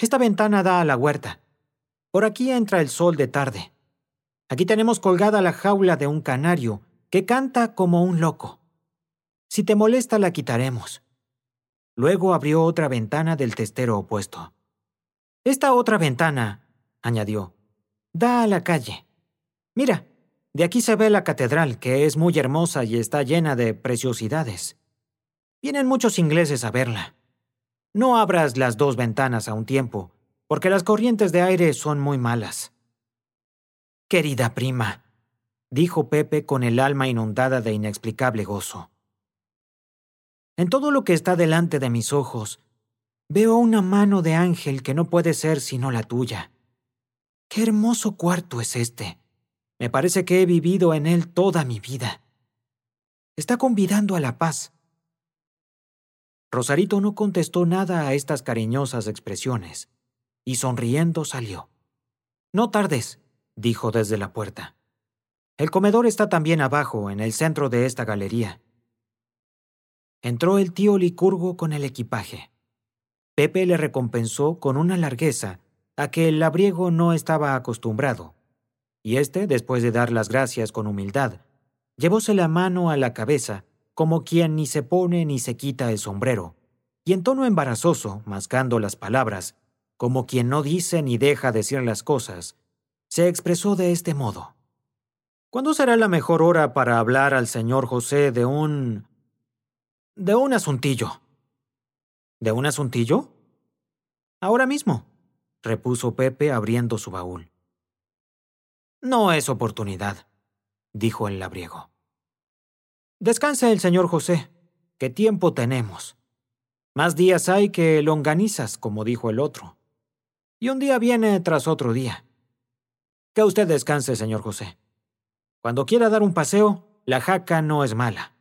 Esta ventana da a la huerta. Por aquí entra el sol de tarde. Aquí tenemos colgada la jaula de un canario que canta como un loco. Si te molesta, la quitaremos. Luego abrió otra ventana del testero opuesto. Esta otra ventana, añadió, da a la calle. Mira, de aquí se ve la catedral, que es muy hermosa y está llena de preciosidades. Vienen muchos ingleses a verla. No abras las dos ventanas a un tiempo, porque las corrientes de aire son muy malas. Querida prima, dijo Pepe con el alma inundada de inexplicable gozo. En todo lo que está delante de mis ojos, veo una mano de ángel que no puede ser sino la tuya. ¡Qué hermoso cuarto es este! Me parece que he vivido en él toda mi vida. Está convidando a la paz. Rosarito no contestó nada a estas cariñosas expresiones, y sonriendo salió. No tardes, dijo desde la puerta. El comedor está también abajo, en el centro de esta galería. Entró el tío Licurgo con el equipaje. Pepe le recompensó con una largueza a que el labriego no estaba acostumbrado, y éste, después de dar las gracias con humildad, llevóse la mano a la cabeza como quien ni se pone ni se quita el sombrero, y en tono embarazoso, mascando las palabras, como quien no dice ni deja decir las cosas, se expresó de este modo. ¿Cuándo será la mejor hora para hablar al señor José de un asuntillo? ¿De un asuntillo? Ahora mismo, repuso Pepe abriendo su baúl. No es oportunidad, dijo el labriego. Descanse el señor José, que tiempo tenemos. Más días hay que longanizas, como dijo el otro. Y un día viene tras otro día. Que usted descanse, señor José. Cuando quiera dar un paseo, la jaca no es mala.